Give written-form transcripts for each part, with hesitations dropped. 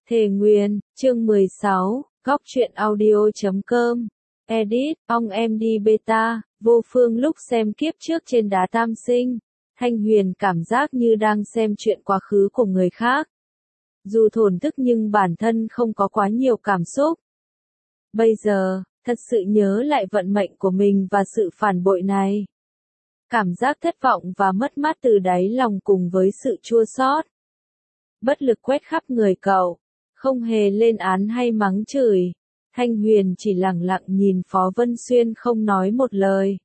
Thề Nguyền, chương 16, góc truyện audio.com. Edit, ông em đi beta, vô phương lúc xem kiếp trước trên đá tam sinh. Thanh Huyền cảm giác như đang xem chuyện quá khứ của người khác. Dù thổn thức nhưng bản thân không có quá nhiều cảm xúc. Bây giờ, thật sự nhớ lại vận mệnh của mình và sự phản bội này. Cảm giác thất vọng và mất mát từ đáy lòng cùng với sự chua xót. Bất lực quét khắp người cậu, không hề lên án hay mắng chửi. Thanh Huyền chỉ lặng lặng nhìn Phó Vân Xuyên không nói một lời.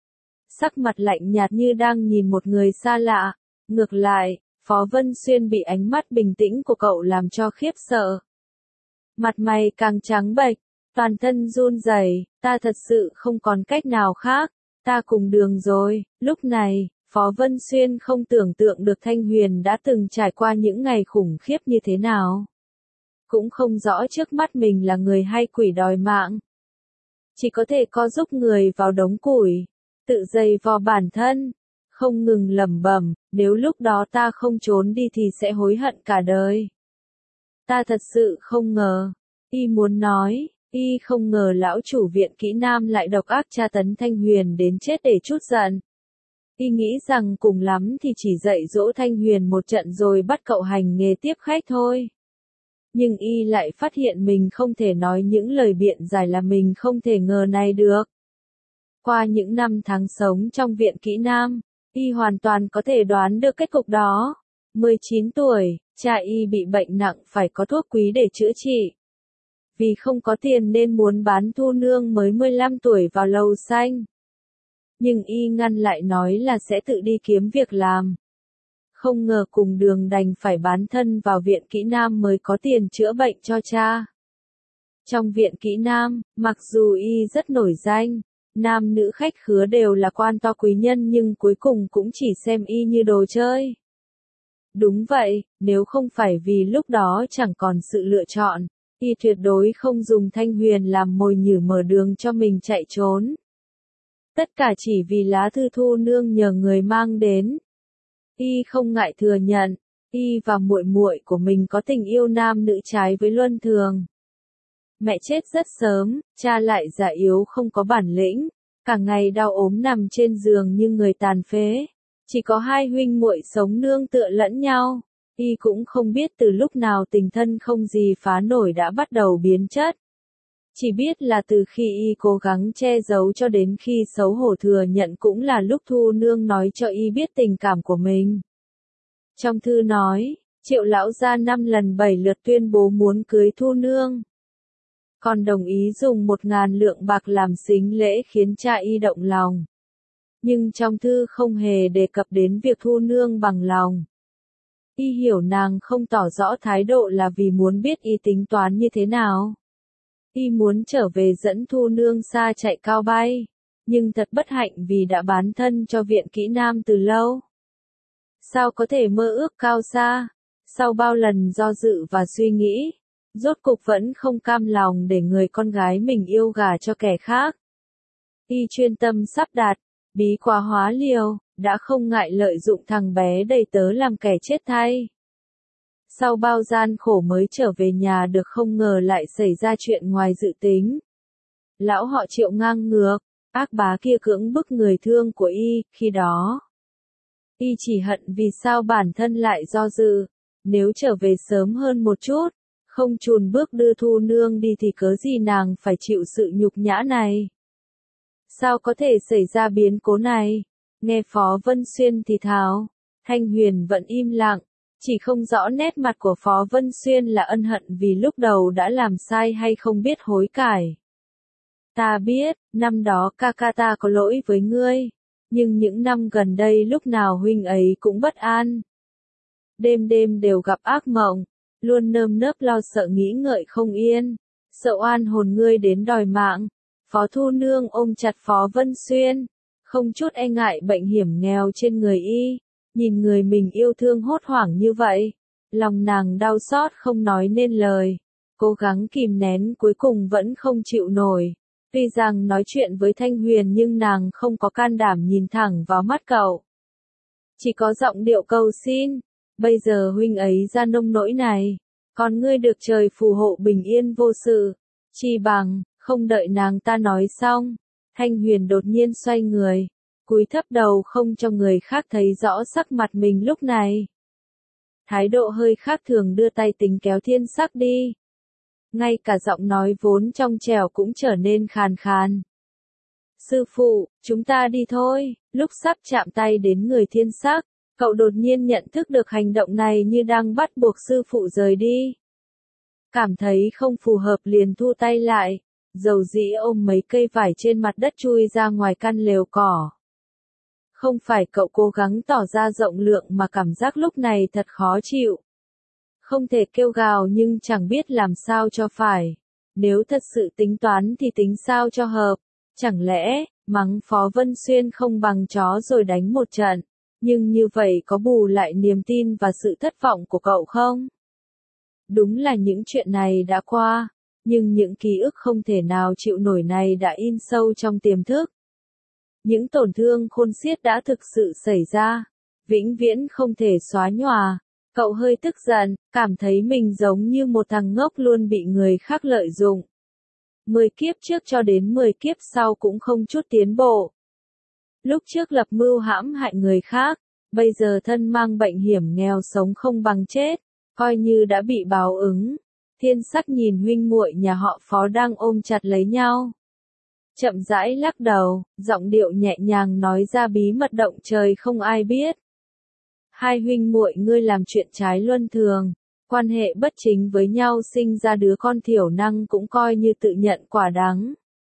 Sắc mặt lạnh nhạt như đang nhìn một người xa lạ. Ngược lại, Phó Vân Xuyên bị ánh mắt bình tĩnh của cậu làm cho khiếp sợ. Mặt mày càng trắng bệch, toàn thân run rẩy. Ta thật sự không còn cách nào khác, ta cùng đường rồi. Lúc này, Phó Vân Xuyên không tưởng tượng được Thanh Huyền đã từng trải qua những ngày khủng khiếp như thế nào. Cũng không rõ trước mắt mình là người hay quỷ đòi mạng. Chỉ có thể co giúp người vào đống củi, tự giày vò bản thân, không ngừng lẩm bẩm, nếu lúc đó ta không trốn đi thì sẽ hối hận cả đời. Ta thật sự không ngờ, y muốn nói, y không ngờ lão chủ viện Kỹ Nam lại độc ác tra tấn Thanh Huyền đến chết để trút giận. Y nghĩ rằng cùng lắm thì chỉ dạy dỗ Thanh Huyền một trận rồi bắt cậu hành nghề tiếp khách thôi. Nhưng y lại phát hiện mình không thể nói những lời biện giải là mình không thể ngờ này được. Qua những năm tháng sống trong viện Kỹ Nam, y hoàn toàn có thể đoán được kết cục đó. 19 tuổi, cha y bị bệnh nặng phải có thuốc quý để chữa trị. Vì không có tiền nên muốn bán Thu Nương mới 15 tuổi vào lầu xanh. Nhưng y ngăn lại nói là sẽ tự đi kiếm việc làm. Không ngờ cùng đường đành phải bán thân vào viện Kỹ Nam mới có tiền chữa bệnh cho cha. Trong viện Kỹ Nam, mặc dù y rất nổi danh, nam nữ khách khứa đều là quan to quý nhân nhưng cuối cùng cũng chỉ xem y như đồ chơi. Đúng vậy, nếu không phải vì lúc đó chẳng còn sự lựa chọn, y tuyệt đối không dùng Thanh Huyền làm mồi nhử mở đường cho mình chạy trốn. Tất cả chỉ vì lá thư Thu Nương nhờ người mang đến. Y không ngại thừa nhận, y và muội muội của mình có tình yêu nam nữ trái với luân thường. Mẹ chết rất sớm, cha lại già yếu không có bản lĩnh, cả ngày đau ốm nằm trên giường như người tàn phế. Chỉ có hai huynh muội sống nương tựa lẫn nhau. Y cũng không biết từ lúc nào tình thân không gì phá nổi đã bắt đầu biến chất. Chỉ biết là từ khi y cố gắng che giấu cho đến khi xấu hổ thừa nhận cũng là lúc Thu Nương nói cho y biết tình cảm của mình. Trong thư nói, Triệu lão gia 5 lần 7 lượt tuyên bố muốn cưới Thu Nương. Còn đồng ý dùng 1.000 lượng bạc làm sính lễ khiến cha y động lòng. Nhưng trong thư không hề đề cập đến việc Thu Nương bằng lòng. Y hiểu nàng không tỏ rõ thái độ là vì muốn biết y tính toán như thế nào. Y muốn trở về dẫn Thu Nương xa chạy cao bay, nhưng thật bất hạnh vì đã bán thân cho viện Kỹ Nam từ lâu. Sao có thể mơ ước cao xa, sau bao lần do dự và suy nghĩ, rốt cục vẫn không cam lòng để người con gái mình yêu gả cho kẻ khác. Y chuyên tâm sắp đặt, bí quá hóa liều, đã không ngại lợi dụng thằng bé đầy tớ làm kẻ chết thay. Sau bao gian khổ mới trở về nhà được không ngờ lại xảy ra chuyện ngoài dự tính. Lão họ Triệu ngang ngược, ác bá kia cưỡng bức người thương của y, khi đó. Y chỉ hận vì sao bản thân lại do dự, nếu trở về sớm hơn một chút, không chùn bước đưa Thu Nương đi thì cớ gì nàng phải chịu sự nhục nhã này. Sao có thể xảy ra biến cố này? Nghe Phó Vân Xuyên thì thào, Thanh Huyền vẫn im lặng. Chỉ không rõ nét mặt của Phó Vân Xuyên là ân hận vì lúc đầu đã làm sai hay không biết hối cải. Ta biết, năm đó ca ca ta có lỗi với ngươi, nhưng những năm gần đây lúc nào huynh ấy cũng bất an. Đêm đêm đều gặp ác mộng, luôn nơm nớp lo sợ nghĩ ngợi không yên, sợ oan hồn ngươi đến đòi mạng. Phó Thu Nương ôm chặt Phó Vân Xuyên, không chút e ngại bệnh hiểm nghèo trên người y. Nhìn người mình yêu thương hốt hoảng như vậy, lòng nàng đau xót không nói nên lời, cố gắng kìm nén cuối cùng vẫn không chịu nổi. Tuy rằng nói chuyện với Thanh Huyền nhưng nàng không có can đảm nhìn thẳng vào mắt cậu. Chỉ có giọng điệu cầu xin, bây giờ huynh ấy ra nông nỗi này, Còn ngươi được trời phù hộ bình yên vô sự. Chi bằng, không đợi nàng ta nói xong. Thanh Huyền đột nhiên xoay người, cúi thấp đầu không cho người khác thấy rõ sắc mặt mình lúc này. Thái độ hơi khác thường đưa tay tính kéo Thiên Sắc đi. Ngay cả giọng nói vốn trong trẻo cũng trở nên khàn khàn. Sư phụ, chúng ta đi thôi. Lúc sắp chạm tay đến người Thiên Sắc, cậu đột nhiên nhận thức được hành động này như đang bắt buộc sư phụ rời đi. Cảm thấy không phù hợp liền thu tay lại, dầu dĩ ôm mấy cây vải trên mặt đất chui ra ngoài căn lều cỏ. Không phải cậu cố gắng tỏ ra rộng lượng mà cảm giác lúc này thật khó chịu. Không thể kêu gào nhưng chẳng biết làm sao cho phải. Nếu thật sự tính toán thì tính sao cho hợp. Chẳng lẽ, mắng Phó Vân Xuyên không bằng chó rồi đánh một trận. Nhưng như vậy có bù lại niềm tin và sự thất vọng của cậu không? Đúng là những chuyện này đã qua, nhưng những ký ức không thể nào chịu nổi này đã in sâu trong tiềm thức. Những tổn thương khôn xiết đã thực sự xảy ra, vĩnh viễn không thể xóa nhòa. Cậu hơi tức giận, cảm thấy mình giống như một thằng ngốc luôn bị người khác lợi dụng. 10 kiếp trước cho đến 10 kiếp sau cũng không chút tiến bộ. Lúc trước lập mưu hãm hại người khác, bây giờ thân mang bệnh hiểm nghèo sống không bằng chết, coi như đã bị báo ứng. Thiên Sắc nhìn huynh muội nhà họ Phó đang ôm chặt lấy nhau. Chậm rãi lắc đầu, giọng điệu nhẹ nhàng nói ra bí mật động trời không ai biết. Hai huynh muội ngươi làm chuyện trái luân thường, quan hệ bất chính với nhau sinh ra đứa con thiểu năng cũng coi như tự nhận quả đắng.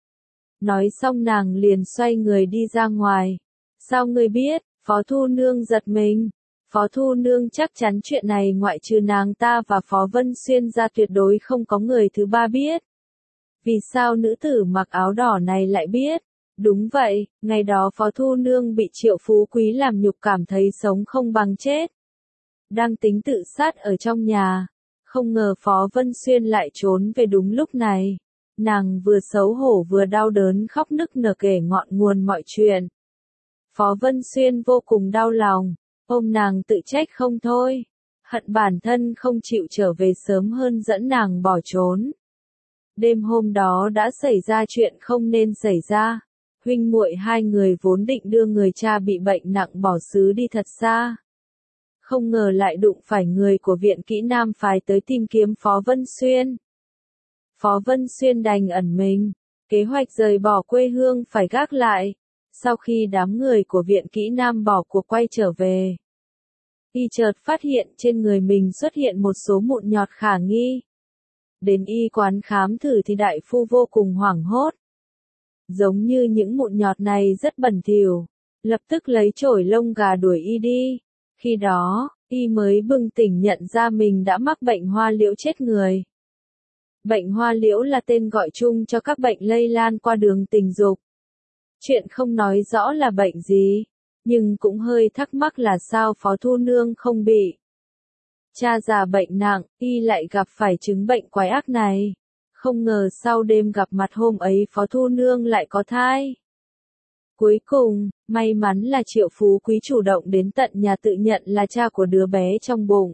Nói xong nàng liền xoay người đi ra ngoài. Sao ngươi biết? Phó Thu Nương giật mình. Phó Thu Nương chắc chắn chuyện này ngoại trừ nàng ta và Phó Vân Xuyên ra tuyệt đối không có người thứ ba biết. Vì sao nữ tử mặc áo đỏ này lại biết? Đúng vậy, ngày đó Phó Thu Nương bị Triệu Phú Quý làm nhục cảm thấy sống không bằng chết. Đang tính tự sát ở trong nhà. Không ngờ Phó Vân Xuyên lại trốn về đúng lúc này. Nàng vừa xấu hổ vừa đau đớn khóc nức nở kể ngọn nguồn mọi chuyện. Phó Vân Xuyên vô cùng đau lòng, ôm nàng tự trách không thôi. Hận bản thân không chịu trở về sớm hơn dẫn nàng bỏ trốn. Đêm hôm đó đã xảy ra chuyện không nên xảy ra. Huynh muội hai người vốn định đưa người cha bị bệnh nặng bỏ xứ đi thật xa. Không ngờ lại đụng phải người của Viện Kỹ Nam phái tới tìm kiếm Phó Vân Xuyên. Phó Vân Xuyên đành ẩn mình, kế hoạch rời bỏ quê hương phải gác lại. Sau khi đám người của Viện Kỹ Nam bỏ cuộc quay trở về, y chợt phát hiện trên người mình xuất hiện một số mụn nhọt khả nghi. Đến y quán khám thử thì đại phu vô cùng hoảng hốt. Giống như những mụn nhọt này rất bẩn thỉu, lập tức lấy chổi lông gà đuổi y đi. Khi đó, y mới bừng tỉnh nhận ra mình đã mắc bệnh hoa liễu chết người. Bệnh hoa liễu là tên gọi chung cho các bệnh lây lan qua đường tình dục. Chuyện không nói rõ là bệnh gì, nhưng cũng hơi thắc mắc là sao Phó Thu Nương không bị. Cha già bệnh nặng, y lại gặp phải chứng bệnh quái ác này. Không ngờ sau đêm gặp mặt hôm ấy Phó Thu Nương lại có thai. Cuối cùng, may mắn là Triệu Phú Quý chủ động đến tận nhà tự nhận là cha của đứa bé trong bụng.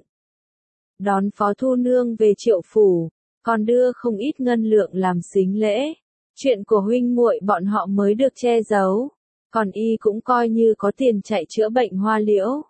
Đón Phó Thu Nương về Triệu phủ, còn đưa không ít ngân lượng làm sính lễ. Chuyện của huynh muội bọn họ mới được che giấu, còn y cũng coi như có tiền chạy chữa bệnh hoa liễu.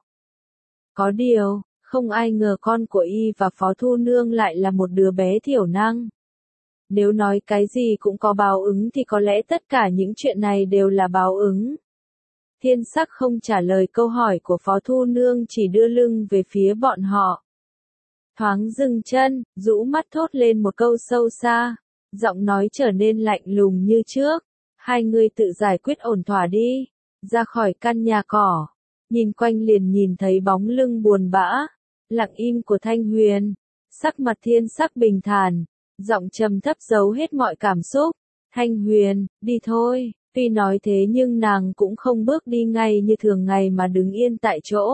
Có điều, không ai ngờ con của y và Phó Thu Nương lại là một đứa bé thiểu năng. Nếu nói cái gì cũng có báo ứng thì có lẽ tất cả những chuyện này đều là báo ứng. Thiên Sắc không trả lời câu hỏi của Phó Thu Nương, chỉ đưa lưng về phía bọn họ. Thoáng dừng chân, rũ mắt thốt lên một câu sâu xa, giọng nói trở nên lạnh lùng như trước. Hai người tự giải quyết ổn thỏa đi. Ra khỏi căn nhà cỏ, nhìn quanh liền nhìn thấy bóng lưng buồn bã, lặng im của Thanh Huyền. Sắc mặt Thiên Sắc bình thản, giọng trầm thấp giấu hết mọi cảm xúc. Thanh Huyền, đi thôi. Tuy nói thế nhưng nàng cũng không bước đi ngay như thường ngày mà đứng yên tại chỗ.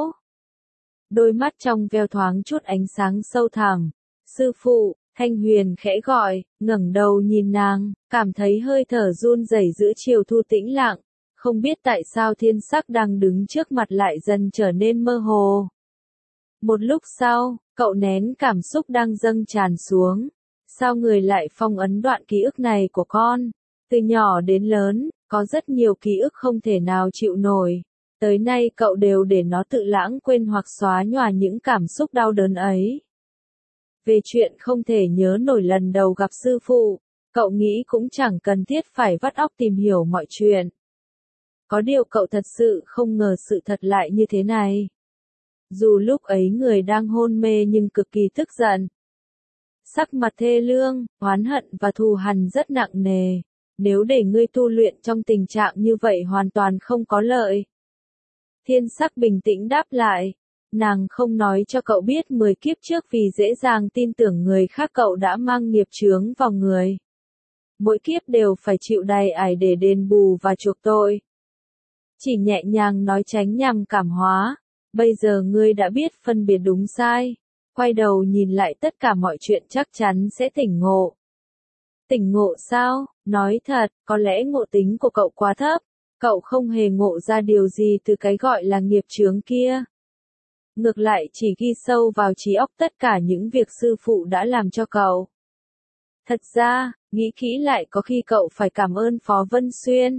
Đôi mắt trong veo thoáng chút ánh sáng sâu thẳm. Sư phụ, Thanh Huyền khẽ gọi, ngẩng đầu nhìn nàng, cảm thấy hơi thở run rẩy giữa chiều thu tĩnh lặng. Không biết tại sao Thiên Sắc đang đứng trước mặt lại dần trở nên mơ hồ. Một lúc sau, Cậu nén cảm xúc đang dâng tràn xuống. Sao người lại phong ấn đoạn ký ức này của con? Từ nhỏ đến lớn, có rất nhiều ký ức không thể nào chịu nổi. Tới nay cậu đều để nó tự lãng quên hoặc xóa nhòa những cảm xúc đau đớn ấy. Về chuyện không thể nhớ nổi lần đầu gặp sư phụ, cậu nghĩ cũng chẳng cần thiết phải vắt óc tìm hiểu mọi chuyện. Có điều cậu thật sự không ngờ sự thật lại như thế này. Dù lúc ấy người đang hôn mê nhưng cực kỳ tức giận. Sắc mặt thê lương, oán hận và thù hằn rất nặng nề. Nếu để ngươi tu luyện trong tình trạng như vậy hoàn toàn không có lợi. Thiên sắc bình tĩnh đáp lại. Nàng không nói cho cậu biết 10 kiếp trước vì dễ dàng tin tưởng người khác cậu đã mang nghiệp chướng vào người. Mỗi kiếp đều phải chịu đầy ải để đền bù và chuộc tội. Chỉ nhẹ nhàng nói tránh nhằm cảm hóa. Bây giờ ngươi đã biết phân biệt đúng sai. Quay đầu nhìn lại tất cả mọi chuyện chắc chắn sẽ tỉnh ngộ. Tỉnh ngộ sao? Nói thật, có lẽ ngộ tính của cậu quá thấp. Cậu không hề ngộ ra điều gì từ cái gọi là nghiệp chướng kia. Ngược lại chỉ ghi sâu vào trí óc tất cả những việc sư phụ đã làm cho cậu. Thật ra, nghĩ kỹ lại có khi cậu phải cảm ơn Phó Vân Xuyên.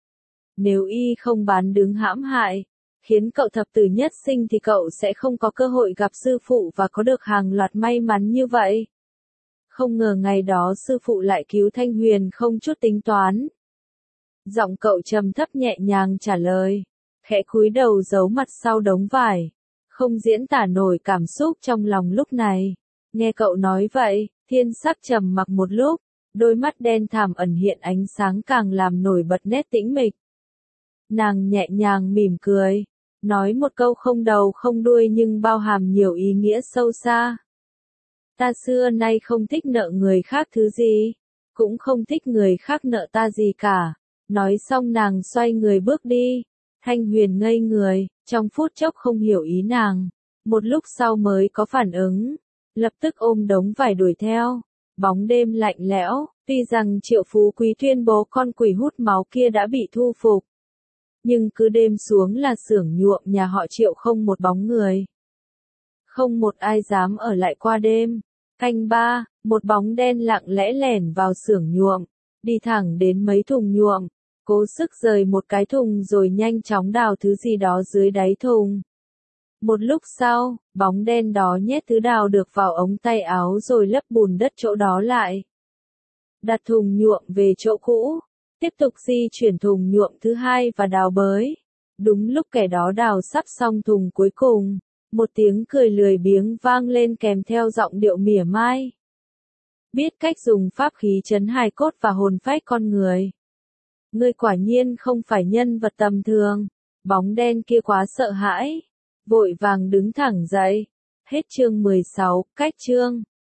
Nếu y không bán đứng hãm hại, khiến cậu thập tử nhất sinh thì cậu sẽ không có cơ hội gặp sư phụ và có được hàng loạt may mắn như vậy. Không ngờ ngày đó sư phụ lại cứu Thanh Huyền không chút tính toán. Giọng cậu trầm thấp nhẹ nhàng trả lời, khẽ cúi đầu giấu mặt sau đống vải. Không diễn tả nổi cảm xúc trong lòng lúc này. Nghe cậu nói vậy, thiên sắc trầm mặc một lúc, đôi mắt đen thẳm ẩn hiện ánh sáng càng làm nổi bật nét tĩnh mịch. Nàng nhẹ nhàng mỉm cười, nói một câu không đầu không đuôi nhưng bao hàm nhiều ý nghĩa sâu xa. Ta xưa nay không thích nợ người khác thứ gì, cũng không thích người khác nợ ta gì cả. Nói xong nàng xoay người bước đi. Thanh Huyền ngây người, trong phút chốc không hiểu ý nàng. Một lúc sau mới có phản ứng. Lập tức ôm đống vải đuổi theo. Bóng đêm lạnh lẽo, tuy rằng Triệu Phú Quý tuyên bố con quỷ hút máu kia đã bị thu phục. Nhưng cứ đêm xuống là xưởng nhuộm nhà họ Triệu không một bóng người. Không một ai dám ở lại qua đêm. Canh 3, một bóng đen lặng lẽ lẻn vào xưởng nhuộm, đi thẳng đến mấy thùng nhuộm, cố sức rời một cái thùng rồi nhanh chóng đào thứ gì đó dưới đáy thùng. Một lúc sau, bóng đen đó nhét thứ đào được vào ống tay áo rồi lấp bùn đất chỗ đó lại. Đặt thùng nhuộm về chỗ cũ, tiếp tục di chuyển thùng nhuộm thứ hai và đào bới. Đúng lúc kẻ đó đào sắp xong thùng cuối cùng, một tiếng cười lười biếng vang lên kèm theo giọng điệu mỉa mai. Biết cách dùng pháp khí trấn hài cốt và hồn phách con người. Ngươi quả nhiên không phải nhân vật tầm thường. Bóng đen kia quá sợ hãi, vội vàng đứng thẳng dậy. Hết chương 16, cách chương.